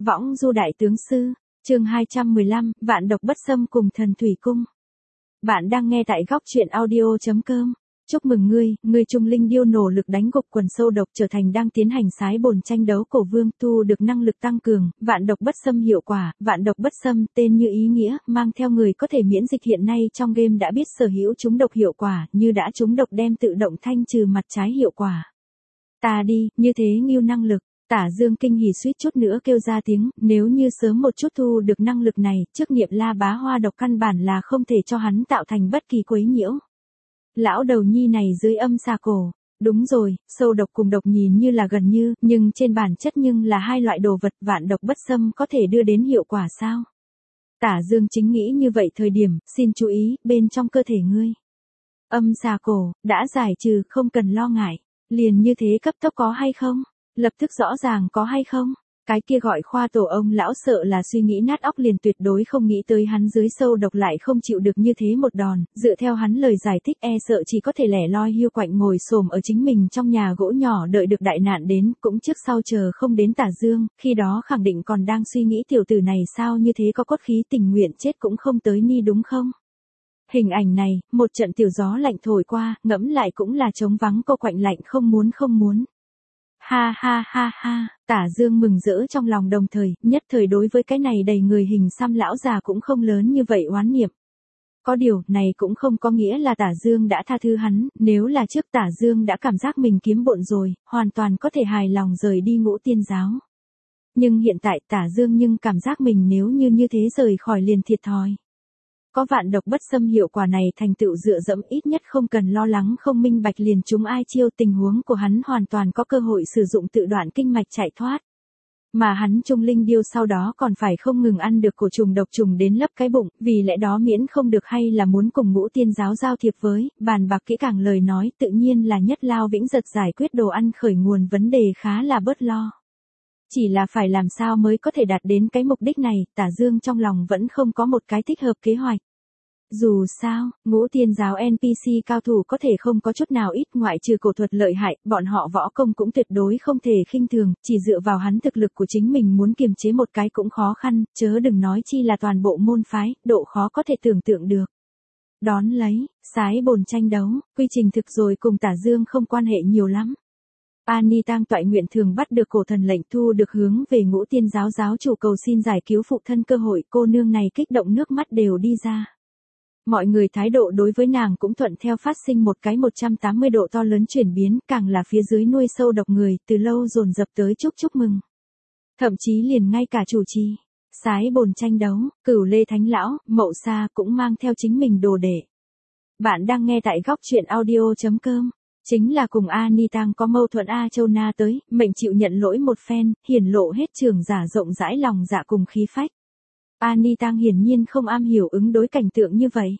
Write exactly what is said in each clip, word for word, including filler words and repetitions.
Võng du đại tướng sư, chương hai trăm mười lăm, vạn độc bất xâm cùng thần thủy cung. Bạn đang nghe tại góc truyện audio chấm com. Chúc mừng ngươi, ngươi trung linh điêu nổ lực đánh gục quần sâu độc trở thành đang tiến hành sái bồn tranh đấu cổ vương tu được năng lực tăng cường, vạn độc bất xâm hiệu quả, vạn độc bất xâm tên như ý nghĩa, mang theo người có thể miễn dịch hiện nay trong game đã biết sở hữu trúng độc hiệu quả, như đã trúng độc đem tự động thanh trừ mặt trái hiệu quả. Ta đi, như thế nghiêu năng lực. Tả Dương kinh hỉ suýt chút nữa kêu ra tiếng, nếu như sớm một chút thu được năng lực này, chức nghiệp La Bá Hoa độc căn bản là không thể cho hắn tạo thành bất kỳ quấy nhiễu. Lão đầu nhi này dưới âm xà cổ, đúng rồi, sâu độc cùng độc nhìn như là gần như, nhưng trên bản chất nhưng là hai loại đồ vật, vạn độc bất xâm có thể đưa đến hiệu quả sao? Tả Dương chính nghĩ như vậy thời điểm, xin chú ý, bên trong cơ thể ngươi. Âm xà cổ, đã giải trừ, không cần lo ngại, liền như thế cấp tốc có hay không? Lập tức rõ ràng có hay không? Cái kia gọi khoa tổ ông lão sợ là suy nghĩ nát óc liền tuyệt đối không nghĩ tới hắn dưới sâu độc lại không chịu được như thế một đòn, dựa theo hắn lời giải thích e sợ chỉ có thể lẻ loi hiu quạnh ngồi xổm ở chính mình trong nhà gỗ nhỏ đợi được đại nạn đến, cũng trước sau chờ không đến Tả Dương, khi đó khẳng định còn đang suy nghĩ tiểu tử này sao như thế có cốt khí tình nguyện chết cũng không tới ni đúng không? Hình ảnh này, một trận tiểu gió lạnh thổi qua, ngẫm lại cũng là trống vắng cô quạnh lạnh không muốn không muốn. Ha ha ha ha, Tả Dương mừng rỡ trong lòng đồng thời, nhất thời đối với cái này đầy người hình xăm lão già cũng không lớn như vậy oán niệm. Có điều, này cũng không có nghĩa là Tả Dương đã tha thứ hắn, nếu là trước Tả Dương đã cảm giác mình kiếm bộn rồi, hoàn toàn có thể hài lòng rời đi Ngũ Tiên giáo. Nhưng hiện tại Tả Dương nhưng cảm giác mình nếu như như thế rời khỏi liền thiệt thòi. Có vạn độc bất xâm hiệu quả này thành tựu dựa dẫm ít nhất không cần lo lắng không minh bạch liền chúng ai chiêu, tình huống của hắn hoàn toàn có cơ hội sử dụng tự đoạn kinh mạch chạy thoát. Mà hắn trung linh điêu sau đó còn phải không ngừng ăn được cổ trùng độc trùng đến lấp cái bụng, vì lẽ đó miễn không được hay là muốn cùng Ngũ Tiên giáo giao thiệp với, bàn bạc kỹ càng lời nói tự nhiên là nhất lao vĩnh giật giải quyết đồ ăn khởi nguồn vấn đề khá là bớt lo. Chỉ là phải làm sao mới có thể đạt đến cái mục đích này, Tả Dương trong lòng vẫn không có một cái thích hợp kế hoạch. Dù sao, Ngũ Tiên giáo en pê xê cao thủ có thể không có chút nào ít ngoại trừ cổ thuật lợi hại, bọn họ võ công cũng tuyệt đối không thể khinh thường, chỉ dựa vào hắn thực lực của chính mình muốn kiềm chế một cái cũng khó khăn, chớ đừng nói chi là toàn bộ môn phái, độ khó có thể tưởng tượng được. Đón lấy, sái bồn tranh đấu, quy trình thực rồi cùng Tả Dương không quan hệ nhiều lắm. Ani Tang toại nguyện thường bắt được cổ thần lệnh thu được hướng về Ngũ Tiên giáo giáo chủ cầu xin giải cứu phụ thân cơ hội, cô nương này kích động nước mắt đều đi ra. Mọi người thái độ đối với nàng cũng thuận theo phát sinh một cái một trăm tám mươi độ to lớn chuyển biến, càng là phía dưới nuôi sâu độc người, từ lâu dồn dập tới chúc chúc mừng. Thậm chí liền ngay cả chủ trì, sái bồn tranh đấu, Cửu Lê Thánh Lão, Mậu Sa cũng mang theo chính mình đồ đệ. Bạn đang nghe tại góc truyện audio chấm com. Chính là cùng Ani Tang có mâu thuẫn A Châu Na tới, mệnh chịu nhận lỗi một phen, hiển lộ hết trường giả rộng rãi lòng dạ cùng khí phách. Ani Tang hiển nhiên không am hiểu ứng đối cảnh tượng như vậy.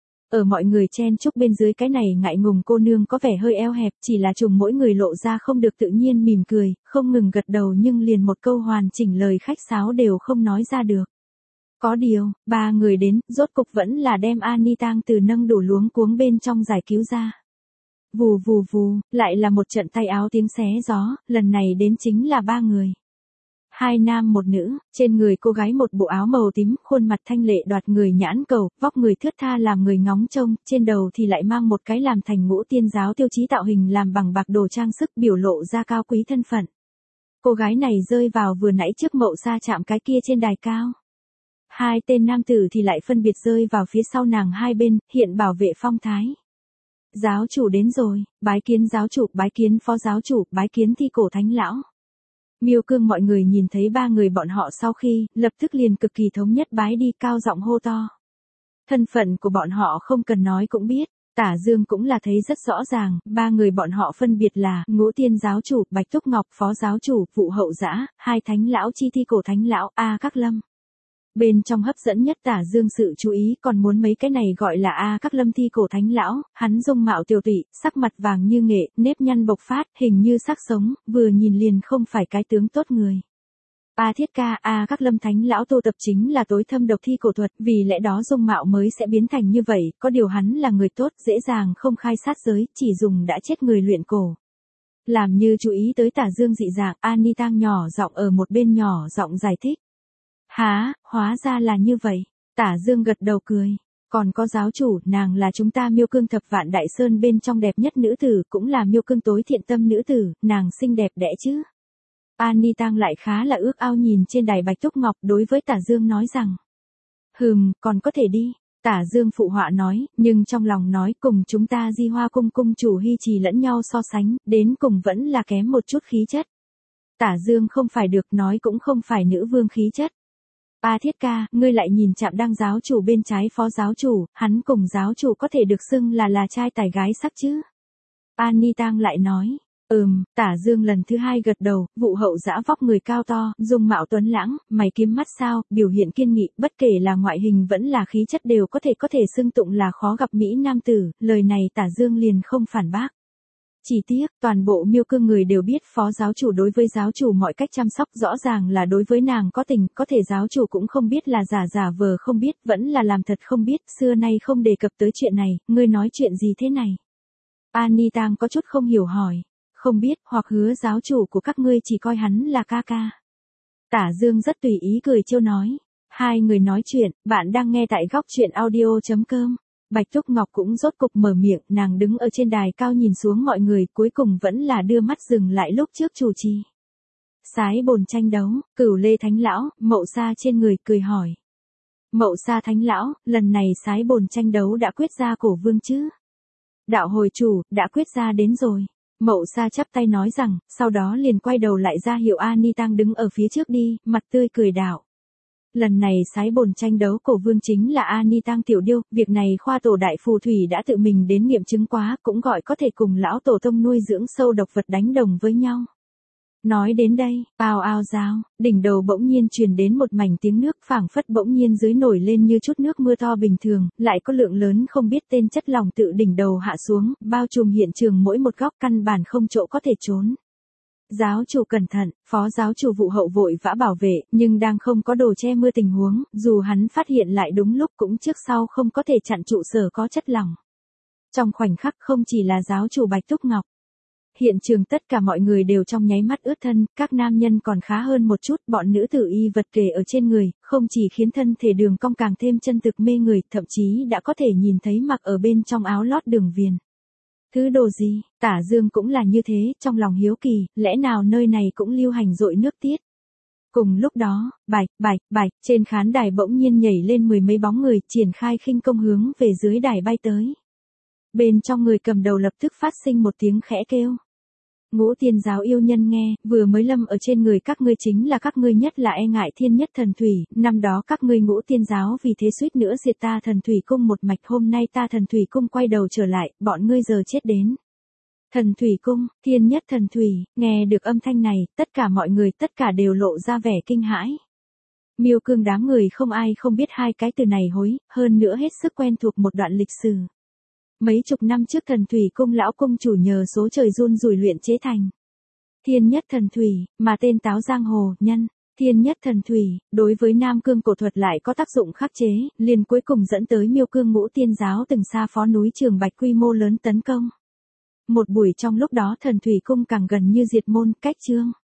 Ở mọi người chen chúc bên dưới cái này ngại ngùng cô nương có vẻ hơi eo hẹp, chỉ là trùng mỗi người lộ ra không được tự nhiên mỉm cười, không ngừng gật đầu nhưng liền một câu hoàn chỉnh lời khách sáo đều không nói ra được. Có điều, ba người đến, rốt cục vẫn là đem Ani Tang từ nâng đổ luống cuống bên trong giải cứu ra. Vù vù vù, lại là một trận tay áo tiếng xé gió, lần này đến chính là ba người. Hai nam một nữ, trên người cô gái một bộ áo màu tím, khuôn mặt thanh lệ đoạt người nhãn cầu, vóc người thướt tha làm người ngóng trông, trên đầu thì lại mang một cái làm thành Ngũ Tiên giáo tiêu chí tạo hình làm bằng bạc đồ trang sức biểu lộ ra cao quý thân phận. Cô gái này rơi vào vừa nãy trước Mậu Sa chạm cái kia trên đài cao. Hai tên nam tử thì lại phân biệt rơi vào phía sau nàng hai bên, hiện bảo vệ phong thái. Giáo chủ đến rồi, bái kiến giáo chủ, bái kiến phó giáo chủ, bái kiến Thi Cổ Thánh Lão. Miêu Cương mọi người nhìn thấy ba người bọn họ sau khi, lập tức liền cực kỳ thống nhất bái đi cao giọng hô to. Thân phận của bọn họ không cần nói cũng biết, Tả Dương cũng là thấy rất rõ ràng, ba người bọn họ phân biệt là Ngũ Tiên giáo chủ, Bạch Túc Ngọc, phó giáo chủ, Vụ Hậu Dã, hai Thánh Lão chi Thi Cổ Thánh Lão, A Các Lâm. Bên trong hấp dẫn nhất Tả Dương sự chú ý còn muốn mấy cái này gọi là A Các Lâm Thi Cổ Thánh Lão, hắn dung mạo tiểu tụy, sắc mặt vàng như nghệ, nếp nhăn bộc phát, hình như sắc sống, vừa nhìn liền không phải cái tướng tốt người. A Thiết Ca, A Các Lâm Thánh Lão tu tập chính là tối thâm độc thi cổ thuật, vì lẽ đó dung mạo mới sẽ biến thành như vậy, có điều hắn là người tốt, dễ dàng không khai sát giới, chỉ dùng đã chết người luyện cổ. Làm như chú ý tới Tả Dương dị dạng, Anita nhỏ giọng ở một bên nhỏ giọng giải thích. Hả, hóa ra là như vậy. Tả Dương gật đầu cười. Còn có giáo chủ, nàng là chúng ta Miêu Cương thập vạn đại sơn bên trong đẹp nhất nữ tử, cũng là Miêu Cương tối thiện tâm nữ tử, nàng xinh đẹp đẽ chứ. Anita lại khá là ước ao nhìn trên đài Bạch Túc Ngọc đối với Tả Dương nói rằng. Hừm, còn có thể đi. Tả Dương phụ họa nói, nhưng trong lòng nói cùng chúng ta Di Hoa cung cung chủ Hy Trì lẫn nhau so sánh, đến cùng vẫn là kém một chút khí chất. Tả Dương không phải được nói cũng không phải nữ vương khí chất. A Thiết ca, ngươi lại nhìn chạm đăng giáo chủ bên trái phó giáo chủ, hắn cùng giáo chủ có thể được xưng là là trai tài gái sắc chứ. Anita lại nói, ừm, Tả Dương lần thứ hai gật đầu, vụ hậu dã vóc người cao to, dung mạo tuấn lãng, mày kiếm mắt sao, biểu hiện kiên nghị, bất kể là ngoại hình vẫn là khí chất đều có thể có thể xưng tụng là khó gặp mỹ nam tử, lời này Tả Dương liền không phản bác. Chỉ tiếc, toàn bộ Miêu Cương người đều biết phó giáo chủ đối với giáo chủ mọi cách chăm sóc rõ ràng là đối với nàng có tình, có thể giáo chủ cũng không biết là giả giả vờ không biết, vẫn là làm thật không biết, xưa nay không đề cập tới chuyện này, ngươi nói chuyện gì thế này? Anita có chút không hiểu hỏi, không biết, hoặc hứa giáo chủ của các ngươi chỉ coi hắn là ca ca. Tả Dương rất tùy ý cười trêu nói, hai người nói chuyện, bạn đang nghe tại góc truyện audio chấm com. Bạch Túc Ngọc cũng rốt cục mở miệng, nàng đứng ở trên đài cao nhìn xuống mọi người, cuối cùng vẫn là đưa mắt dừng lại lúc trước chủ trì. Sái bồn tranh đấu, Cửu Lê Thánh Lão, Mậu Sa trên người cười hỏi. Mậu Sa Thánh Lão, lần này sái bồn tranh đấu đã quyết ra cổ vương chứ? Đạo hồi chủ, đã quyết ra đến rồi. Mậu Sa chắp tay nói rằng, sau đó liền quay đầu lại ra hiệu Anita đứng ở phía trước đi, mặt tươi cười đạo. Lần này sái bồn tranh đấu cổ vương chính là Anita tiểu điêu, việc này khoa tổ đại phù thủy đã tự mình đến nghiệm chứng quá, cũng gọi có thể cùng lão tổ tông nuôi dưỡng sâu độc vật đánh đồng với nhau. Nói đến đây, ào ào dao, đỉnh đầu bỗng nhiên truyền đến một mảnh tiếng nước, phảng phất bỗng nhiên dưới nổi lên như chút nước mưa to bình thường, lại có lượng lớn không biết tên chất lỏng tự đỉnh đầu hạ xuống, bao trùm hiện trường mỗi một góc, căn bản không chỗ có thể trốn. Giáo chủ cẩn thận, phó giáo chủ vụ hậu vội vã bảo vệ, nhưng đang không có đồ che mưa tình huống, dù hắn phát hiện lại đúng lúc cũng trước sau không có thể chặn trụ sở có chất lỏng. Trong khoảnh khắc không chỉ là giáo chủ Bạch Túc Ngọc. Hiện trường tất cả mọi người đều trong nháy mắt ướt thân, các nam nhân còn khá hơn một chút, bọn nữ tử y vật kề ở trên người, không chỉ khiến thân thể đường cong càng thêm chân thực mê người, thậm chí đã có thể nhìn thấy mặc ở bên trong áo lót đường viền. Thứ đồ gì, Tả Dương cũng là như thế, trong lòng hiếu kỳ, lẽ nào nơi này cũng lưu hành dội nước tiết. Cùng lúc đó, bạch, bạch, bạch, trên khán đài bỗng nhiên nhảy lên mười mấy bóng người, triển khai khinh công hướng về dưới đài bay tới. Bên trong người cầm đầu lập tức phát sinh một tiếng khẽ kêu. Ngũ Tiên giáo yêu nhân nghe, vừa mới lâm ở trên người các ngươi chính là các ngươi nhất là e ngại thiên nhất thần thủy, năm đó các ngươi Ngũ Tiên giáo vì thế suýt nữa diệt ta thần thủy cung một mạch, hôm nay ta thần thủy cung quay đầu trở lại, bọn ngươi giờ chết đến. Thần thủy cung, thiên nhất thần thủy, nghe được âm thanh này, tất cả mọi người tất cả đều lộ ra vẻ kinh hãi. Miêu Cương đám người không ai không biết hai cái từ này hối, hơn nữa hết sức quen thuộc một đoạn lịch sử. Mấy chục năm trước thần thủy cung lão cung chủ nhờ số trời run rủi luyện chế thành. Thiên nhất thần thủy, mà tên táo giang hồ, nhân, thiên nhất thần thủy, đối với Nam Cương cổ thuật lại có tác dụng khắc chế, liền cuối cùng dẫn tới Miêu Cương Ngũ Tiên giáo từng xa phó núi Trường Bạch quy mô lớn tấn công. Một buổi trong lúc đó thần thủy cung càng gần như diệt môn, cách chương.